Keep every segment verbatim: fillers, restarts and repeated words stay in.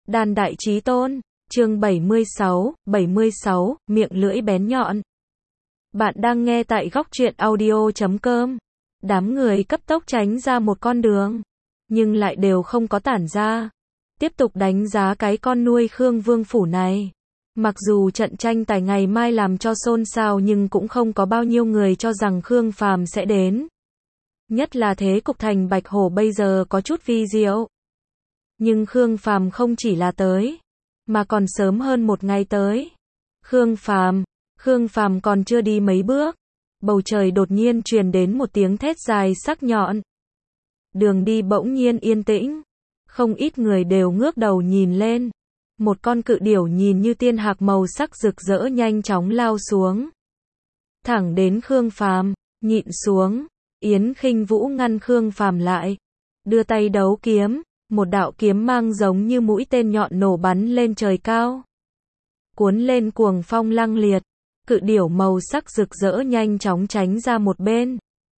Đàn đại chí tôn, chương bảy mươi sáu, bảy mươi sáu, miệng lưỡi bén nhọn. Bạn đang nghe tại góc truyện audio chấm com. Đám người cấp tốc tránh ra một con đường, nhưng lại đều không có tản ra. Tiếp tục đánh giá cái con nuôi Khương Vương Phủ này. Mặc dù trận tranh tài ngày mai làm cho xôn xao nhưng cũng không có bao nhiêu người cho rằng Khương Phàm sẽ đến. Nhất là thế cục thành Bạch Hổ bây giờ có chút vi diệu. Nhưng Khương Phàm không chỉ là tới, mà còn sớm hơn một ngày tới. Khương Phàm, Khương Phàm còn chưa đi mấy bước, bầu trời đột nhiên truyền đến một tiếng thét dài sắc nhọn. Đường đi bỗng nhiên yên tĩnh, không ít người đều ngước đầu nhìn lên. Một con cự điểu nhìn như tiên hạc màu sắc rực rỡ nhanh chóng lao xuống, thẳng đến Khương Phàm, nhịn xuống. Yến Khinh Vũ ngăn Khương Phàm lại, đưa tay đấu kiếm, một đạo kiếm mang giống như mũi tên nhọn nổ bắn lên trời cao, cuốn lên cuồng phong lăng liệt. Cự điểu màu sắc rực rỡ nhanh chóng tránh ra một bên,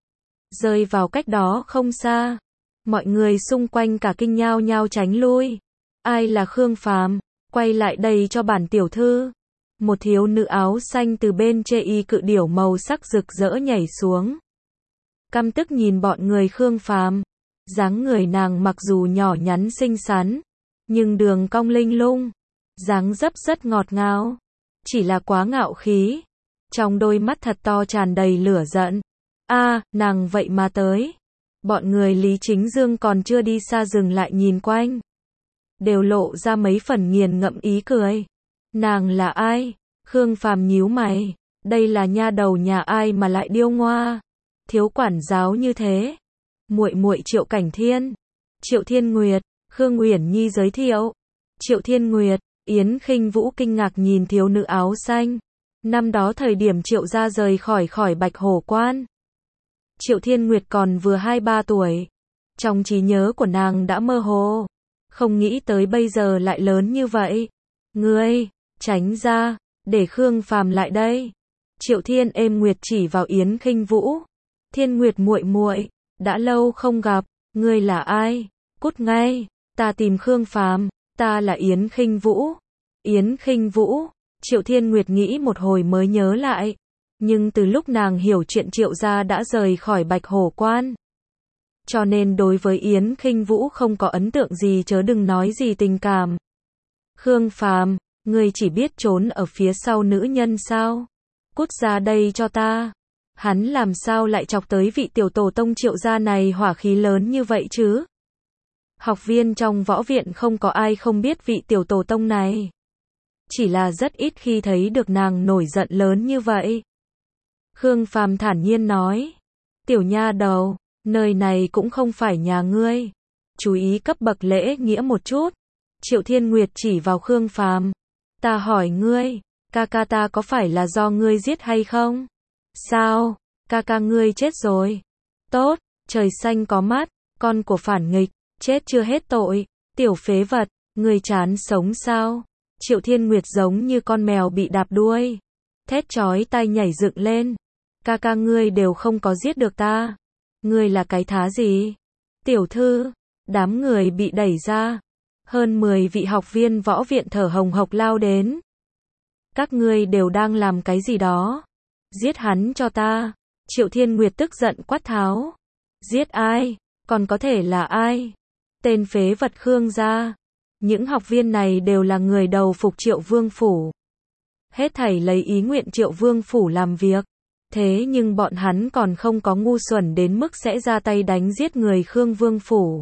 rơi vào cách đó không xa. Mọi người xung quanh cả kinh nhao nhao tránh lui. Ai là Khương Phàm? Quay lại đây cho bản tiểu thư. Một thiếu nữ áo xanh từ bên chê y cự điểu màu sắc rực rỡ nhảy xuống, căm tức nhìn bọn người Khương Phàm. Dáng người nàng mặc dù nhỏ nhắn xinh xắn, nhưng đường cong linh lung, dáng dấp rất ngọt ngào, chỉ là quá ngạo khí. Trong đôi mắt thật to tràn đầy lửa giận. A, à, nàng vậy mà tới. Bọn người Lý Chính Dương còn chưa đi xa dừng lại nhìn quanh, đều lộ ra mấy phần nghiền ngẫm ý cười. Nàng là ai? Khương Phàm nhíu mày, đây là nha đầu nhà ai mà lại điêu ngoa, thiếu quản giáo như thế. Muội muội Triệu Cảnh Thiên, Triệu Thiên Nguyệt. Khương Uyển Nhi giới thiệu. Triệu Thiên Nguyệt. Yến Khinh Vũ kinh ngạc nhìn thiếu nữ áo xanh. Năm đó thời điểm Triệu gia rời khỏi khỏi Bạch Hổ Quan, Triệu Thiên Nguyệt còn vừa hai ba tuổi. Trong trí nhớ của nàng đã mơ hồ, không nghĩ tới bây giờ lại lớn như vậy. Ngươi, tránh ra, để Khương Phàm lại đây. Triệu Thiên êm Nguyệt chỉ vào Yến Khinh Vũ. Thiên Nguyệt muội muội, đã lâu không gặp, ngươi là ai? Cút ngay, ta tìm Khương Phàm, ta là Yến Khinh Vũ. Yến Khinh Vũ. Triệu Thiên Nguyệt nghĩ một hồi mới nhớ lại, nhưng từ lúc nàng hiểu chuyện Triệu gia đã rời khỏi Bạch Hổ Quan, cho nên đối với Yến Khinh Vũ không có ấn tượng gì, chớ đừng nói gì tình cảm. Khương Phàm, ngươi chỉ biết trốn ở phía sau nữ nhân sao? Cút ra đây cho ta. Hắn làm sao lại chọc tới vị tiểu tổ tông Triệu gia này hỏa khí lớn như vậy chứ? Học viên trong võ viện không có ai không biết vị tiểu tổ tông này, chỉ là rất ít khi thấy được nàng nổi giận lớn như vậy. Khương Phàm thản nhiên nói, tiểu nha đầu, nơi này cũng không phải nhà ngươi, chú ý cấp bậc lễ nghĩa một chút. Triệu Thiên Nguyệt chỉ vào Khương Phàm, ta hỏi ngươi, ca ca ta có phải là do ngươi giết hay không? Sao, ca ca ngươi chết rồi? Tốt, trời xanh có mắt, con của phản nghịch, chết chưa hết tội, tiểu phế vật, ngươi chán sống sao? Triệu Thiên Nguyệt giống như con mèo bị đạp đuôi, thét chói tai nhảy dựng lên. Ca ca ngươi đều không có giết được ta, ngươi là cái thá gì? Tiểu thư. Đám người bị đẩy ra, hơn mười vị học viên võ viện thở hồng hộc lao đến. Các ngươi đều đang làm cái gì đó? Giết hắn cho ta. Triệu Thiên Nguyệt tức giận quát tháo. Giết ai? Còn có thể là ai? Tên phế vật Khương gia. Những học viên này đều là người đầu phục Triệu Vương Phủ, hết thảy lấy ý nguyện Triệu Vương Phủ làm việc. Thế nhưng bọn hắn còn không có ngu xuẩn đến mức sẽ ra tay đánh giết người Khương Vương Phủ.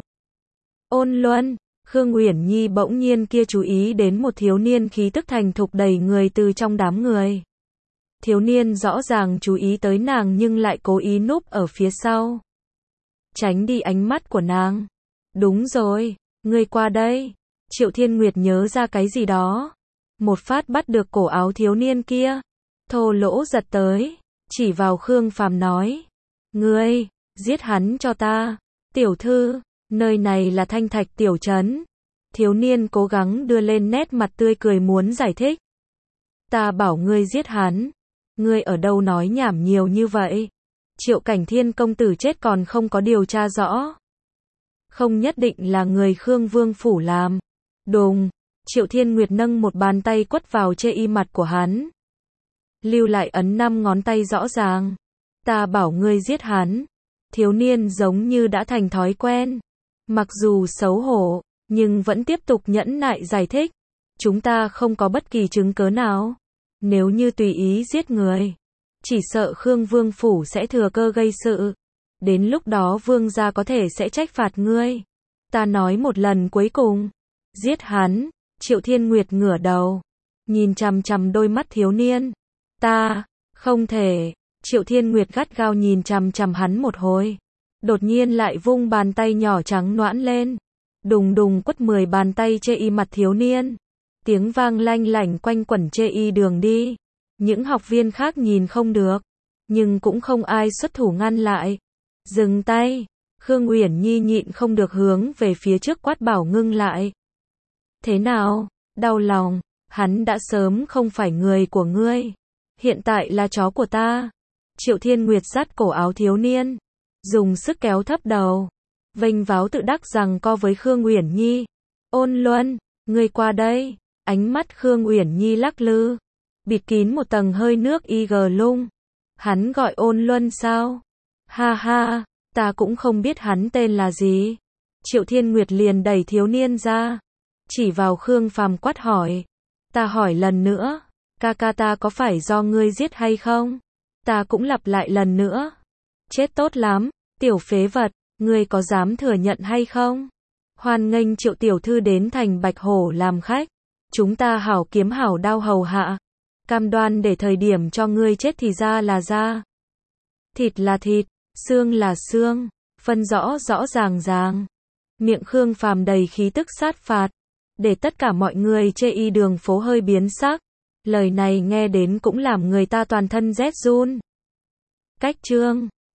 Ôn Luân. Khương Uyển Nhi bỗng nhiên kia chú ý đến một thiếu niên khí tức thành thục đẩy người từ trong đám người. Thiếu niên rõ ràng chú ý tới nàng nhưng lại cố ý núp ở phía sau, tránh đi ánh mắt của nàng. Đúng rồi, ngươi qua đây. Triệu Thiên Nguyệt nhớ ra cái gì đó, một phát bắt được cổ áo thiếu niên kia, thô lỗ giật tới, chỉ vào Khương Phàm nói, ngươi, giết hắn cho ta. Tiểu thư, nơi này là Thanh Thạch tiểu trấn. Thiếu niên cố gắng đưa lên nét mặt tươi cười muốn giải thích. Ta bảo ngươi giết hắn, ngươi ở đâu nói nhảm nhiều như vậy? Triệu Cảnh Thiên công tử chết còn không có điều tra rõ, không nhất định là người Khương Vương Phủ làm. Đùng, Triệu Thiên Nguyệt nâng một bàn tay quất vào chê y mặt của hắn. Lưu lại ấn năm ngón tay rõ ràng. Ta bảo ngươi giết hắn. Thiếu niên giống như đã thành thói quen. Mặc dù xấu hổ, nhưng vẫn tiếp tục nhẫn nại giải thích. Chúng ta không có bất kỳ chứng cớ nào. Nếu như tùy ý giết người, chỉ sợ Khương Vương Phủ sẽ thừa cơ gây sự. Đến lúc đó Vương gia có thể sẽ trách phạt ngươi. Ta nói một lần cuối cùng. Giết hắn. Triệu Thiên Nguyệt ngửa đầu, nhìn chằm chằm đôi mắt thiếu niên. Ta, không thể. Triệu Thiên Nguyệt gắt gao nhìn chằm chằm hắn một hồi. Đột nhiên lại vung bàn tay nhỏ trắng nõn lên. Đùng đùng quất mười bàn tay chê y mặt thiếu niên. Tiếng vang lanh lảnh quanh quẩn chê y đường đi. Những học viên khác nhìn không được, nhưng cũng không ai xuất thủ ngăn lại. Dừng tay. Khương Uyển Nhi nhịn không được hướng về phía trước quát bảo ngưng lại. Thế nào? Đau lòng. Hắn đã sớm không phải người của ngươi. Hiện tại là chó của ta. Triệu Thiên Nguyệt dắt cổ áo thiếu niên, dùng sức kéo thấp đầu, vênh váo tự đắc rằng co với Khương Uyển Nhi. Ôn Luân, ngươi qua đây. Ánh mắt Khương Uyển Nhi lắc lư, bịt kín một tầng hơi nước y gờ lung. Hắn gọi Ôn Luân sao? Ha ha, ta cũng không biết hắn tên là gì. Triệu Thiên Nguyệt liền đẩy thiếu niên ra, chỉ vào Khương Phàm quát hỏi. Ta hỏi lần nữa, ca ca ta có phải do ngươi giết hay không? Ta cũng lặp lại lần nữa. Chết tốt lắm, tiểu phế vật, ngươi có dám thừa nhận hay không? Hoan nghênh Triệu tiểu thư đến thành Bạch Hổ làm khách. Chúng ta hảo kiếm hảo đao hầu hạ. Cam đoan để thời điểm cho ngươi chết thì da là da, thịt là thịt, xương là xương, phân rõ rõ ràng ràng. Miệng Khương Phàm đầy khí tức sát phạt, để tất cả mọi người chê y đường phố hơi biến sắc. Lời này nghe đến cũng làm người ta toàn thân rét run. Cách chương